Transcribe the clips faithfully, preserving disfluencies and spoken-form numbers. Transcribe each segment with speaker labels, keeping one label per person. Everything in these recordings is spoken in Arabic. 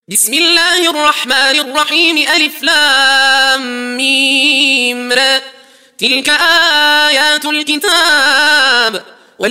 Speaker 1: بسم الله الرحمن الرحيم ألف لام ميم را. تلك آيات الكتاب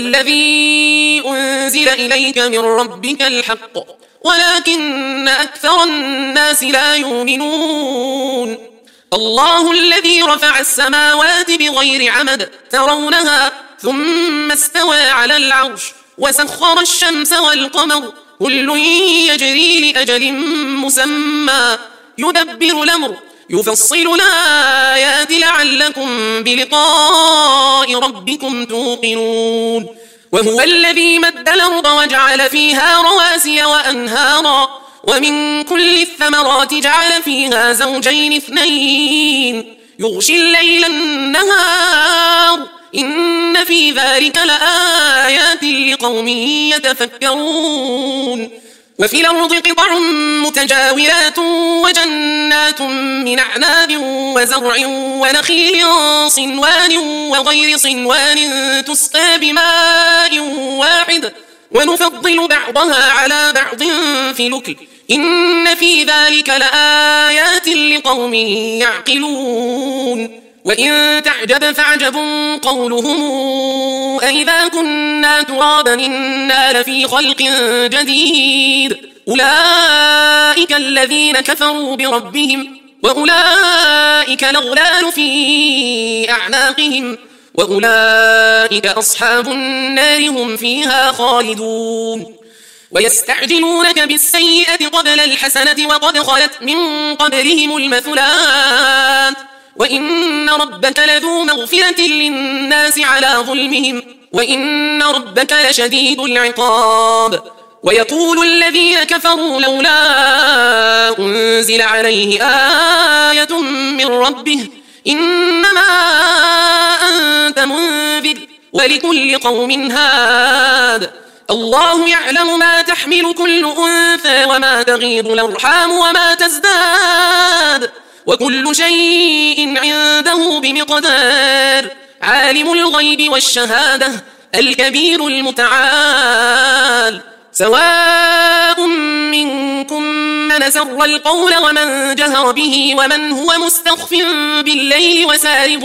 Speaker 1: والذي أنزل إليك من ربك الحق ولكن أكثر الناس لا يؤمنون. الله الذي رفع السماوات بغير عمد ترونها ثم استوى على العرش وسخر الشمس والقمر كل يجري لأجل مسمى يدبر الأمر يفصل الآيات لعلكم بلقاء ربكم توقنون. وهو الذي مد الأرض وجعل فيها رواسي وأنهارا ومن كل الثمرات جعل فيها زوجين اثنين يغشي الليل النهار إن في ذلك لآيات لقوم يتفكرون. وفي الأرض قطع متجاورات وجنات من أعناب وزرع ونخيل صنوان وغير صنوان تسقى بماء واحد ونفضل بعضها على بعض في الأكل إن في ذلك لآيات لقوم يعقلون. وإن تعجب فعجب قولهم أئذا كنا ترابا إنا لفي خلق جديد أولئك الذين كفروا بربهم وأولئك الأغلال في أعناقهم وأولئك أصحاب النار هم فيها خالدون. ويستعجلونك بالسيئة قبل الحسنة وقد خلت من قبلهم المثلات وإن ربك لذو مغفرة للناس على ظلمهم وإن ربك لشديد العقاب. ويقول الذين كفروا لولا أنزل عليه آية من ربه إنما أنت منذر ولكل قوم هاد الله يعلم ما تحمل كل أنثى وما تغيض الأرحام وما تزداد وكل شيء عنده بمقدار. عالم الغيب والشهادة الكبير المتعال سواء منكم من سر القول ومن جهر به ومن هو مستخف بالليل وسارب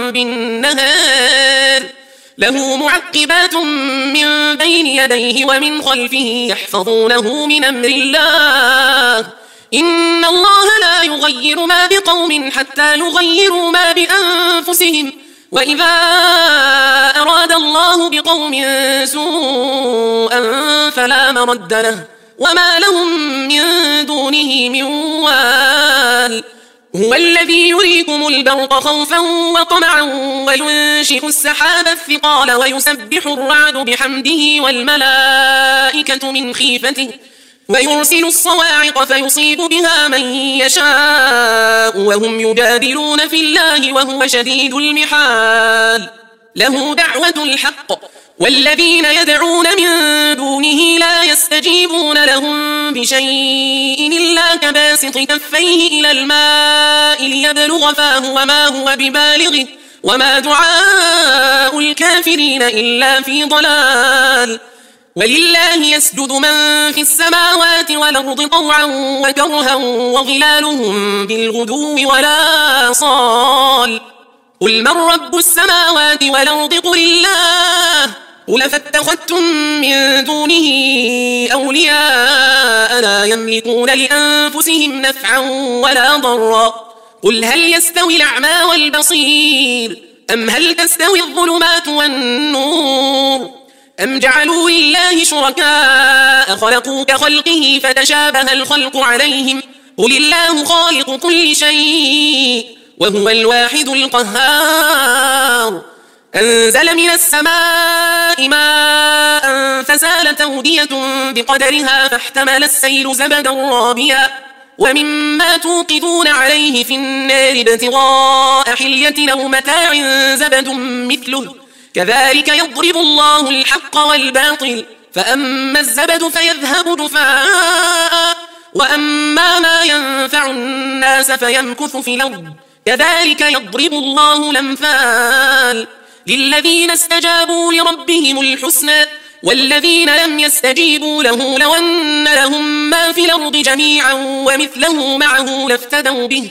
Speaker 1: بالنهار له معقبات من بين يديه ومن خلفه يحفظونه من أمر الله إن الله لا يغير ما بقوم حتى يغيروا ما بأنفسهم وإذا أراد الله بقوم سوءا فلا مرد له وما لهم من دونه من وال. هو الذي يريكم البرق خوفا وطمعا وينشئ السحاب الثقال ويسبح الرعد بحمده والملائكة من خيفته ويرسل الصواعق فيصيب بها من يشاء وهم يجادلون في الله وهو شديد المحال. له دعوة الحق والذين يدعون من دونه لا يستجيبون لهم بشيء إلا كباسط كفيه إلى الماء ليبلغ فاه وما هو ببالغه وما دعاء الكافرين إلا في ضلال. ولله يسجد من في السماوات والأرض طوعا وكرها وظلالهم بالغدو ولا صال. قل من رب السماوات والأرض قل الله قل فاتخذتم من دونه أولياء لا يملكون لأنفسهم نفعا ولا ضرا. قل هل يستوي الأعمى والبصير أم هل تستوي الظلمات والنور أم جعلوا لله شركاء خلقوا كخلقه فتشابه الخلق عليهم قل الله خالق كل شيء وهو الواحد القهار. أنزل من السماء ماء فسالت أودية بقدرها فاحتمل السيل زبدا رابيا ومما توقدون عليه في النار ابتغاء حلية أو متاع زبد مثله كذلك يضرب الله الحق والباطل فأما الزبد فيذهب دفاء وأما ما ينفع الناس فيمكث في الأرض كذلك يضرب الله الأمثال. للذين استجابوا لربهم الحسنى والذين لم يستجيبوا له لو أن لهم ما في الأرض جميعا ومثله معه لافتدوا به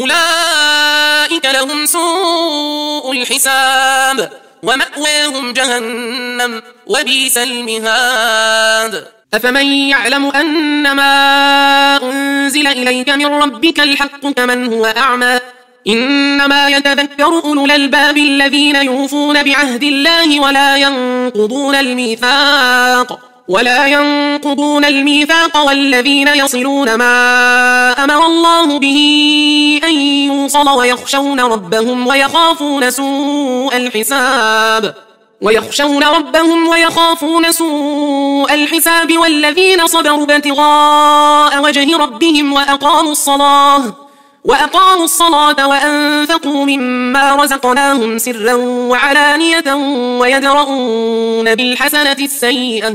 Speaker 1: أولئك لهم سوء الحساب ومأواهم جهنم وبئس المهاد. أفمن يعلم أنما أنزل إليك من ربك الحق كمن هو أعمى إنما يتذكر أولو الألباب الذين يوفون بعهد الله ولا ينقضون الميثاق ولا ينقضون الميثاق والذين يصلون ما أمر الله به أن يوصل ويخشون ربهم ويخافون سوء الحساب ويخشون ربهم ويخافون سوء الحساب والذين صبروا ابتغاء وجه ربهم وأقاموا الصلاة وأقاموا الصلاة وأنفقوا مما رزقناهم سرا وعلانية ويدرؤون بالحسنة السيئة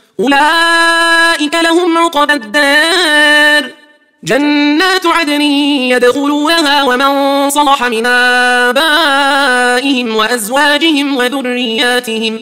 Speaker 1: أولئك لهم عقبى الدار جنات عدن يدخلونها ومن صلح من آبائهم وأزواجهم وذرياتهم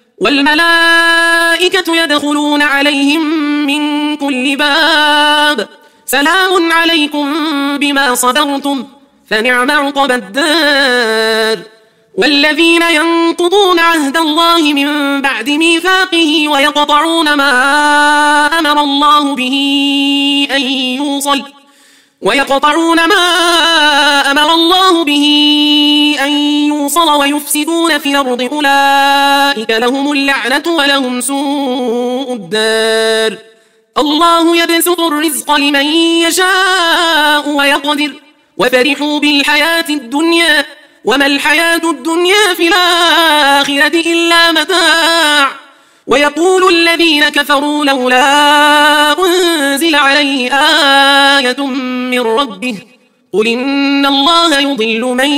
Speaker 1: والملائكة يدخلون عليهم من كل باب سلام عليكم بما صبرتم فنعم عقبى الدار. والذين ينقضون عهد الله من بعد ميثاقه ويقطعون ما أمر الله به أن يوصل ويقطعون ما أمر الله به أن يوصل ويفسدون في الأرض أولئك لهم اللعنة ولهم سوء الدار. الله يبسط الرزق لمن يشاء ويقدر وفرحوا بالحياة الدنيا وما الحياة الدنيا في الآخرة إلا متاع ويقول الذين كفروا لولا أنزل عليه آية من ربه قل إن الله يضل من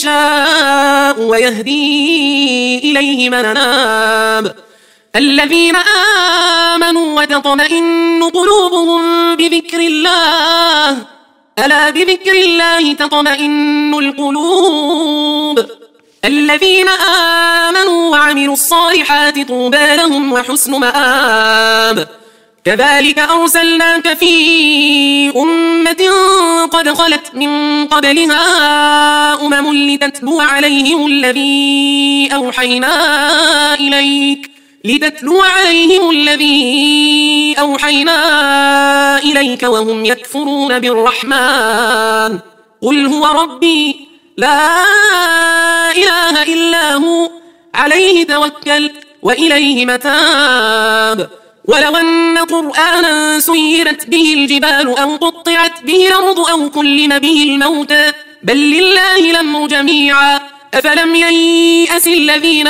Speaker 1: يشاء ويهدي إليه من أناب الذين آمنوا وتطمئن قلوبهم بذكر الله ألا بذكر الله تطمئن القلوب الذين آمنوا وعملوا الصالحات طوبى لهم وحسن مآب. كذلك أرسلناك في أمة قد خلت من قبلها أمم لتتلو عليهم الذي أوحينا إليك لتتلو عليهم الذي أوحينا إليك وهم يكفرون بالرحمن قل هو ربي لا إله إلا هو عليه توكل وإليه متاب. ولو أن قرآنا سيرت به الجبال أو قطعت به الأرض أو كلم به الموتى بل لله الأمر جميعا أفلم ييأس الذين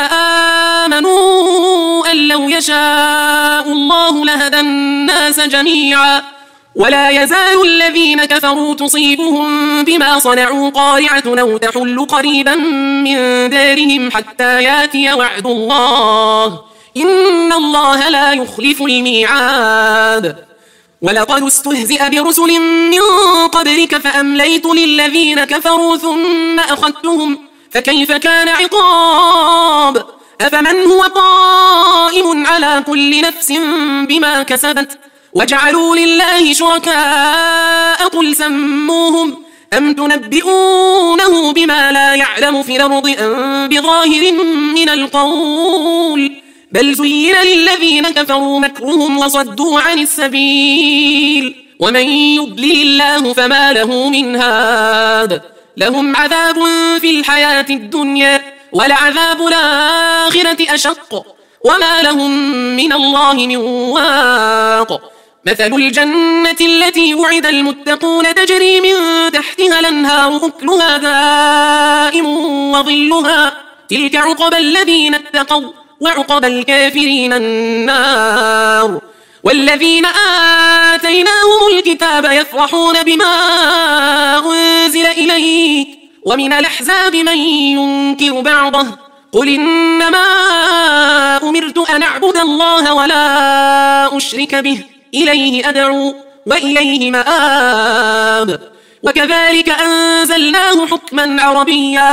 Speaker 1: آمنوا أن لو يشاء الله لهدى الناس جميعا ولا يزال الذين كفروا تصيبهم بما صنعوا قارعة أو تحل قريبا من دارهم حتى ياتي وعد الله إن الله لا يخلف الميعاد. ولقد استهزئ برسل من قبلك فأمليت للذين كفروا ثم أخذتهم فكيف كان عقاب. أفمن هو قائم على كل نفس بما كسبت وجعلوا لله شركاء قل سموهم أم تنبئونه بما لا يعلم في الأرض أم بظاهر من القول بل زين للذين كفروا مكرهم وصدوا عن السبيل ومن يضلل الله فما له من هاد لهم عذاب في الحياة الدنيا ولعذاب الآخرة أشق وما لهم من الله من واق. مثل الجنة التي وعد المتقون تجري من تحتها الأنهار أكلها دائم وظلها تلك عقبى الذين اتقوا وعقبى الكافرين النار. والذين آتيناهم الكتاب يفرحون بما أنزل إليك ومن الأحزاب من ينكر بعضه قل إنما أمرت أن أعبد الله ولا أشرك به إليه أدعو وإليه مآب. وكذلك أنزلناه حكما عربيا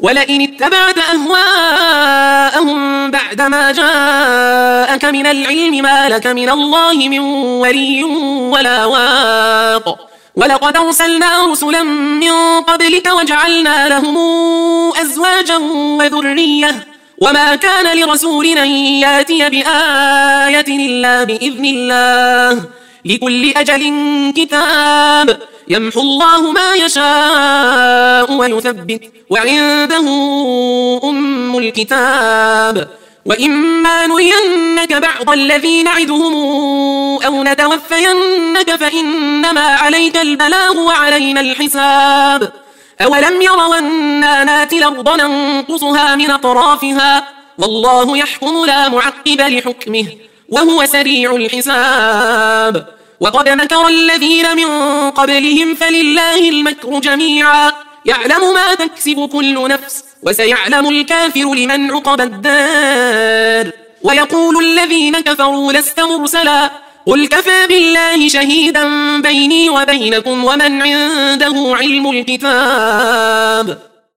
Speaker 1: ولئن اتبعت أهواءهم بعدما جاءك من العلم ما لك من الله من ولي ولا واق. ولقد أرسلنا رسلا من قبلك وجعلنا لهم أزواجا وذرية وما كان لرسول أن ياتي بآية إلا بإذن الله لكل أجل كتاب يمحو الله ما يشاء ويثبت وعنده أم الكتاب. وإما نرينك بعض الذي نعدهم أو نتوفينك فإنما عليك البلاغ وعلينا الحساب. أولم يروا أنا ناتي الأرض ننقصها من أطرافها والله يحكم لا معقب لحكمه وهو سريع الحساب. وقد مكر الذين من قبلهم فلله المكر جميعا يعلم ما تكسب كل نفس وسيعلم الكافر لمن عقبى الدار. ويقول الذين كفروا لست مرسلا قل كفى بالله شهيدا بيني وبينكم ومن عنده علم الكتاب.